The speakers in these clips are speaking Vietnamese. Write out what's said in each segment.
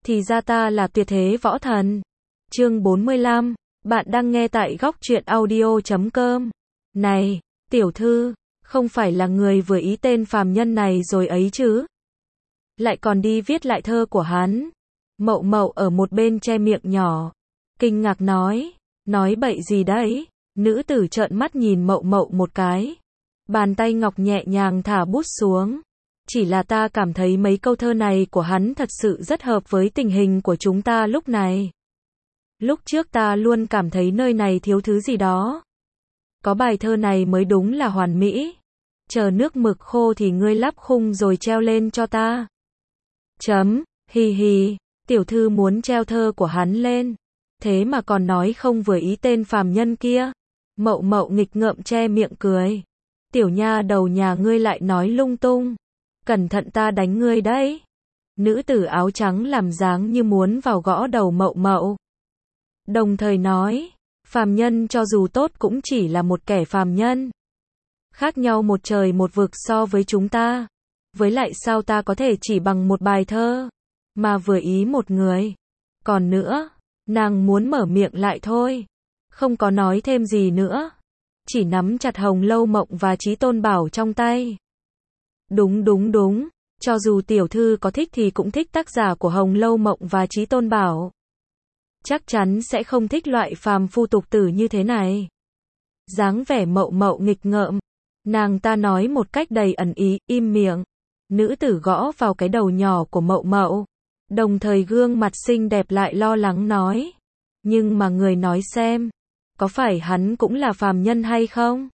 thì ra ta là tuyệt thế võ thần. Chương 45, bạn đang nghe tại góc truyện audio.com. Này, tiểu thư, không phải là người vừa ý tên phàm nhân này rồi ấy chứ? Lại còn đi viết lại thơ của hắn. Mậu Mậu ở một bên che miệng nhỏ, kinh ngạc nói bậy gì đấy? Nữ tử trợn mắt nhìn Mậu Mậu một cái. Bàn tay ngọc nhẹ nhàng thả bút xuống. Chỉ là ta cảm thấy mấy câu thơ này của hắn thật sự rất hợp với tình hình của chúng ta lúc này. Lúc trước ta luôn cảm thấy nơi này thiếu thứ gì đó. Có bài thơ này mới đúng là hoàn mỹ. Chờ nước mực khô thì ngươi lắp khung rồi treo lên cho ta. Hi hi, tiểu thư muốn treo thơ của hắn lên. Thế mà còn nói không vừa ý tên phàm nhân kia. Mậu Mậu nghịch ngợm che miệng cười. Tiểu nha đầu nhà ngươi lại nói lung tung. Cẩn thận ta đánh ngươi đấy. Nữ tử áo trắng làm dáng như muốn vào gõ đầu Mậu Mậu. Đồng thời nói, phàm nhân cho dù tốt cũng chỉ là một kẻ phàm nhân. Khác nhau một trời một vực so với chúng ta. Với lại sao ta có thể chỉ bằng một bài thơ mà vừa ý một người. Còn nữa, nàng muốn mở miệng lại thôi. Không có nói thêm gì nữa. Chỉ nắm chặt Hồng Lâu Mộng và Chí Tôn Bảo trong tay. Đúng. Cho dù tiểu thư có thích thì cũng thích tác giả của Hồng Lâu Mộng và Chí Tôn Bảo. Chắc chắn sẽ không thích loại phàm phu tục tử như thế này. Dáng vẻ Mậu Mậu nghịch ngợm. Nàng ta nói một cách đầy ẩn ý, im miệng. Nữ tử gõ vào cái đầu nhỏ của Mậu Mậu. Đồng thời gương mặt xinh đẹp lại lo lắng nói. Nhưng mà người nói xem. Có phải hắn cũng là phàm nhân hay không?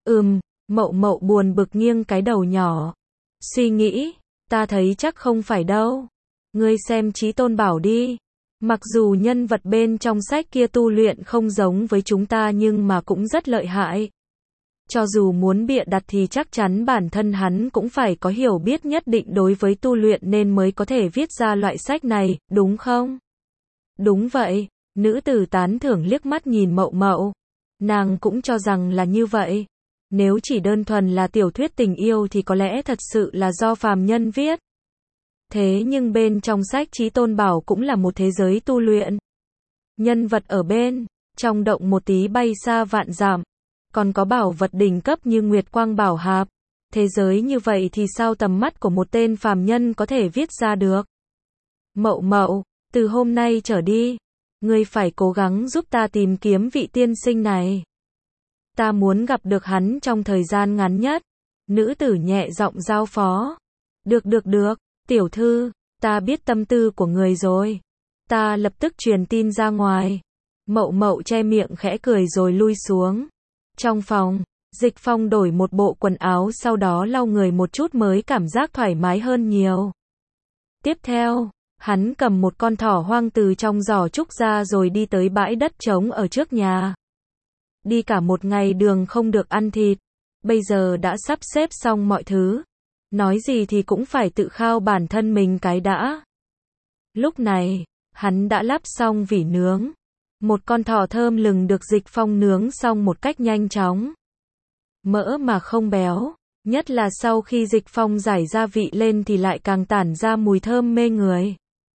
Mậu Mậu buồn bực nghiêng cái đầu nhỏ. Suy nghĩ, ta thấy chắc không phải đâu. Ngươi xem Chí Tôn Bảo đi. Mặc dù nhân vật bên trong sách kia tu luyện không giống với chúng ta nhưng mà cũng rất lợi hại. Cho dù muốn bịa đặt thì chắc chắn bản thân hắn cũng phải có hiểu biết nhất định đối với tu luyện nên mới có thể viết ra loại sách này, đúng không? Đúng vậy, nữ tử tán thưởng liếc mắt nhìn Mậu Mậu. Nàng cũng cho rằng là như vậy. Nếu chỉ đơn thuần là tiểu thuyết tình yêu thì có lẽ thật sự là do phàm nhân viết. Thế nhưng bên trong sách Chí Tôn Bảo cũng là một thế giới tu luyện. Nhân vật ở bên trong động một tí bay xa vạn dặm. Còn có bảo vật đỉnh cấp như Nguyệt Quang Bảo Hạp. Thế giới như vậy thì sao tầm mắt của một tên phàm nhân có thể viết ra được? Mậu Mậu, từ hôm nay trở đi, ngươi phải cố gắng giúp ta tìm kiếm vị tiên sinh này. Ta muốn gặp được hắn trong thời gian ngắn nhất. Nữ tử nhẹ giọng giao phó. Được, tiểu thư, ta biết tâm tư của người rồi. Ta lập tức truyền tin ra ngoài. Mậu Mậu che miệng khẽ cười rồi lui xuống. Trong phòng, Dịch Phong đổi một bộ quần áo sau đó lau người một chút mới cảm giác thoải mái hơn nhiều. Tiếp theo, hắn cầm một con thỏ hoang từ trong giỏ trúc ra rồi đi tới bãi đất trống ở trước nhà. Đi cả một ngày đường không được ăn thịt, bây giờ đã sắp xếp xong mọi thứ. Nói gì thì cũng phải tự khao bản thân mình cái đã. Lúc này, hắn đã lắp xong vỉ nướng. Một con thỏ thơm lừng được Dịch Phong nướng xong một cách nhanh chóng. Mỡ mà không béo, nhất là sau khi Dịch Phong rải gia vị lên thì lại càng tản ra mùi thơm mê người.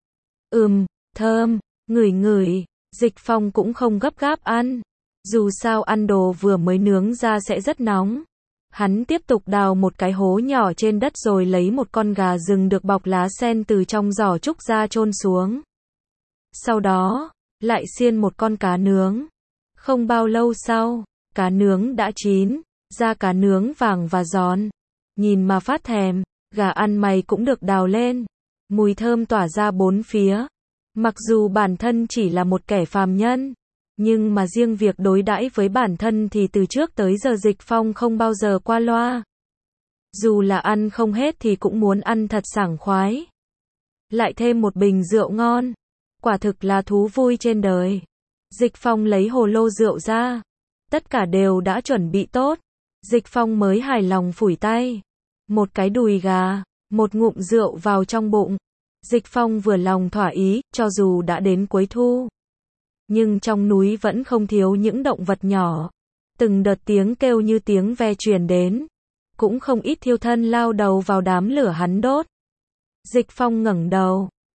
Thơm, ngửi, Dịch Phong cũng không gấp gáp ăn. Dù sao ăn đồ vừa mới nướng ra sẽ rất nóng. Hắn tiếp tục đào một cái hố nhỏ trên đất rồi lấy một con gà rừng được bọc lá sen từ trong giỏ trúc ra chôn xuống. Sau đó, lại xiên một con cá nướng. Không bao lâu sau, cá nướng đã chín, da cá nướng vàng và giòn. Nhìn mà phát thèm, gà ăn mày cũng được đào lên. Mùi thơm tỏa ra bốn phía. Mặc dù bản thân chỉ là một kẻ phàm nhân, nhưng mà riêng việc đối đãi với bản thân thì từ trước tới giờ Dịch Phong không bao giờ qua loa. Dù là ăn không hết thì cũng muốn ăn thật sảng khoái. Lại thêm một bình rượu ngon. Quả thực là thú vui trên đời. Dịch Phong lấy hồ lô rượu ra. Tất cả đều đã chuẩn bị tốt. Dịch Phong mới hài lòng phủi tay. Một cái đùi gà, một ngụm rượu vào trong bụng. Dịch Phong vừa lòng thỏa ý, cho dù đã đến cuối thu. Nhưng trong núi vẫn không thiếu những động vật nhỏ. Từng đợt tiếng kêu như tiếng ve truyền đến. Cũng không ít thiêu thân lao đầu vào đám lửa hắn đốt. Dịch Phong ngẩng đầu,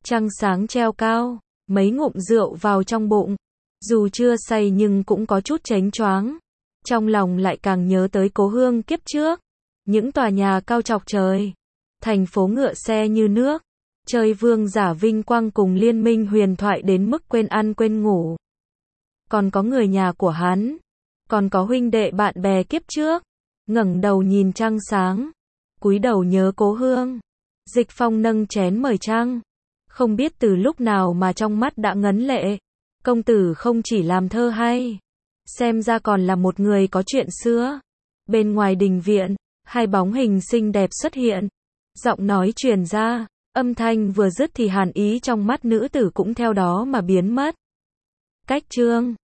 Trăng sáng treo cao, mấy ngụm rượu vào trong bụng. Dù chưa say nhưng cũng có chút chánh choáng. Trong lòng lại càng nhớ tới cố hương kiếp trước. Những tòa nhà cao chọc trời. Thành phố ngựa xe như nước. Chơi vương giả vinh quang cùng liên minh huyền thoại đến mức quên ăn quên ngủ. Còn có người nhà của hắn. Còn có huynh đệ bạn bè kiếp trước. Ngẩng đầu nhìn trăng sáng. Cúi đầu nhớ cố hương. Dịch Phong nâng chén mời trăng. Không biết từ lúc nào mà trong mắt đã ngấn lệ. Công tử không chỉ làm thơ hay. Xem ra còn là một người có chuyện xưa. Bên ngoài đình viện, hai bóng hình xinh đẹp xuất hiện. Giọng nói truyền ra. Âm thanh vừa dứt thì hàn ý trong mắt nữ tử cũng theo đó mà biến mất. Cách chương